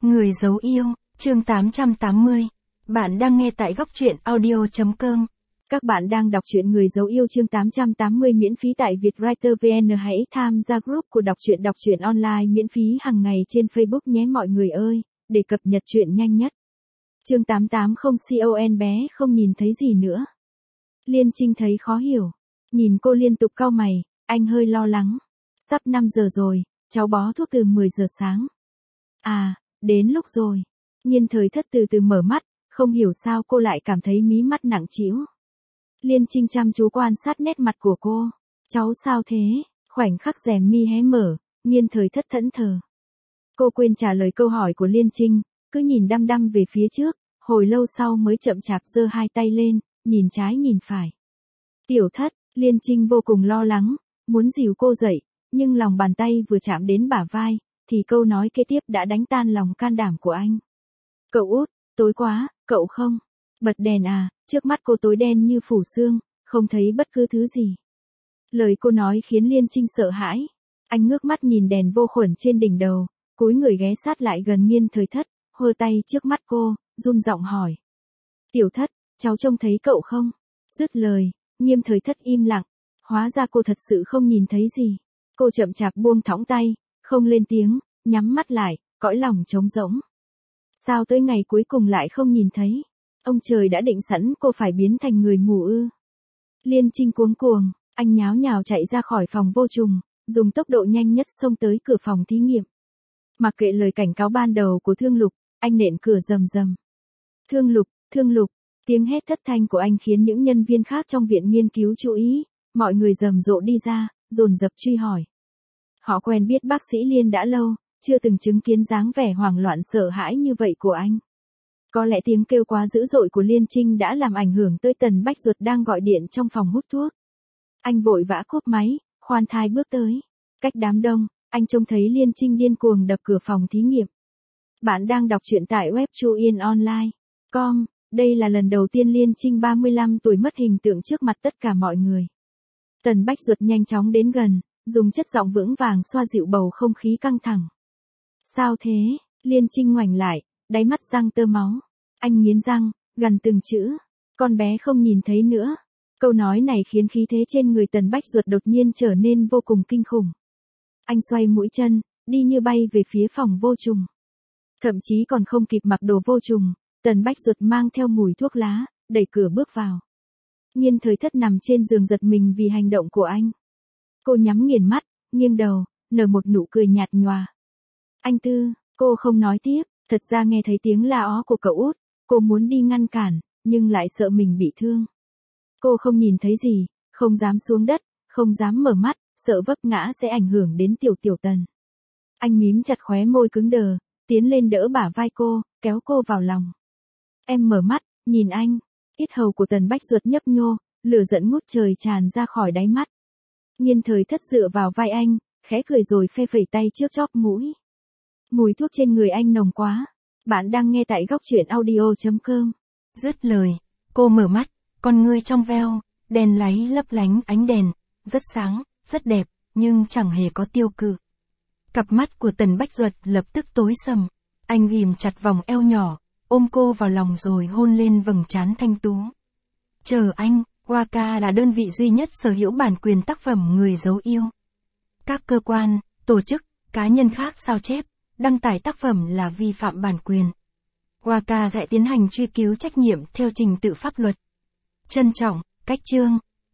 Người giấu yêu, chương 880. Bạn đang nghe tại góc truyện audio.com. Các bạn đang đọc truyện Người giấu yêu chương 880 miễn phí tại Vietwriter VN. Hãy tham gia group của đọc truyện online miễn phí hàng ngày trên Facebook nhé mọi người ơi, để cập nhật truyện nhanh nhất. Chương 880 con bé không nhìn thấy gì nữa. Liên Trinh thấy khó hiểu. Nhìn cô liên tục cau mày, anh hơi lo lắng. Sắp 5 giờ rồi, cháu bó thuốc từ 10 giờ sáng. À, đến lúc rồi. Nhiên Thời Thất từ từ mở mắt, không hiểu sao cô lại cảm thấy mí mắt nặng trĩu. Liên Trinh chăm chú quan sát nét mặt của cô. Cháu sao thế? Khoảnh khắc rèm mi hé mở, Nhiên Thời Thất thẫn thờ. Cô quên trả lời câu hỏi của Liên Trinh, cứ nhìn đăm đăm về phía trước, hồi lâu sau mới chậm chạp giơ hai tay lên, nhìn trái nhìn phải. Tiểu Thất, Liên Trinh vô cùng lo lắng, muốn dìu cô dậy, nhưng lòng bàn tay vừa chạm đến bả vai, thì câu nói kế tiếp đã đánh tan lòng can đảm của anh. Cậu út, tối quá, cậu không? Bật đèn à, trước mắt cô tối đen như phủ sương, không thấy bất cứ thứ gì. Lời cô nói khiến Liên Trinh sợ hãi. Anh ngước mắt nhìn đèn vô khuẩn trên đỉnh đầu, cúi người ghé sát lại gần Nhiên Thời Thất, hơ tay trước mắt cô, run giọng hỏi. Tiểu Thất, cháu trông thấy cậu không? Dứt lời, Nhiên Thời Thất im lặng, hóa ra cô thật sự không nhìn thấy gì. Cô chậm chạp buông thõng tay, không lên tiếng, nhắm mắt lại, cõi lòng trống rỗng. Sao tới ngày cuối cùng lại không nhìn thấy? Ông trời đã định sẵn cô phải biến thành người mù ư? Liên Trinh cuống cuồng, anh nháo nhào chạy ra khỏi phòng vô trùng, dùng tốc độ nhanh nhất xông tới cửa phòng thí nghiệm. Mặc kệ lời cảnh cáo ban đầu của Thương Lục, anh nện cửa rầm rầm. Thương Lục, tiếng hét thất thanh của anh khiến những nhân viên khác trong viện nghiên cứu chú ý, mọi người rầm rộ đi ra, dồn dập truy hỏi. Họ quen biết bác sĩ Liên đã lâu, chưa từng chứng kiến dáng vẻ hoảng loạn sợ hãi như vậy của anh. Có lẽ tiếng kêu quá dữ dội của Liên Trinh đã làm ảnh hưởng tới Tần Bách Duật đang gọi điện trong phòng hút thuốc. Anh vội vã cúp máy, khoan thai bước tới. Cách đám đông, anh trông thấy Liên Trinh điên cuồng đập cửa phòng thí nghiệm. Bạn đang đọc truyện tại web chuyenonline.com. Đây là lần đầu tiên Liên Trinh 35 tuổi mất hình tượng trước mặt tất cả mọi người. Tần Bách Duật nhanh chóng đến gần, dùng chất giọng vững vàng xoa dịu bầu không khí căng thẳng. Sao thế? Liên Trinh ngoảnh lại, đáy mắt răng tơ máu. Anh nghiến răng, gằn từng chữ. Con bé không nhìn thấy nữa. Câu nói này khiến khí thế trên người Tần Bách Duật đột nhiên trở nên vô cùng kinh khủng. Anh xoay mũi chân, đi như bay về phía phòng vô trùng. Thậm chí còn không kịp mặc đồ vô trùng, Tần Bách Duật mang theo mùi thuốc lá, đẩy cửa bước vào. Nhiên Thời Thất nằm trên giường giật mình vì hành động của anh. Cô nhắm nghiền mắt, nghiêng đầu, nở một nụ cười nhạt nhòa. Anh Tư, cô không nói tiếp, thật ra nghe thấy tiếng la ó của cậu út, cô muốn đi ngăn cản, nhưng lại sợ mình bị thương. Cô không nhìn thấy gì, không dám xuống đất, không dám mở mắt, sợ vấp ngã sẽ ảnh hưởng đến Tiểu Tần. Anh mím chặt khóe môi cứng đờ, tiến lên đỡ bả vai cô, kéo cô vào lòng. Em mở mắt, nhìn anh. Yết hầu của Tần Bách Duật nhấp nhô, lửa giận ngút trời tràn ra khỏi đáy mắt. Nhiên Thời Thất dựa vào vai anh, khẽ cười rồi phe phẩy tay trước chóp mũi. Mùi thuốc trên người anh nồng quá. Bạn đang nghe tại góc truyện audio.com. Dứt lời, cô mở mắt, con ngươi trong veo, đèn láy lấp lánh ánh đèn, rất sáng, rất đẹp, nhưng chẳng hề có tiêu cự. Cặp mắt của Tần Bách Duật lập tức tối sầm, anh ghìm chặt vòng eo nhỏ, ôm cô vào lòng rồi hôn lên vầng trán thanh tú. Chờ anh, Waka là đơn vị duy nhất sở hữu bản quyền tác phẩm Người giấu yêu. Các cơ quan, tổ chức, cá nhân khác sao chép, đăng tải tác phẩm là vi phạm bản quyền. Waka sẽ tiến hành truy cứu trách nhiệm theo trình tự pháp luật. Trân trọng, Cách Chương.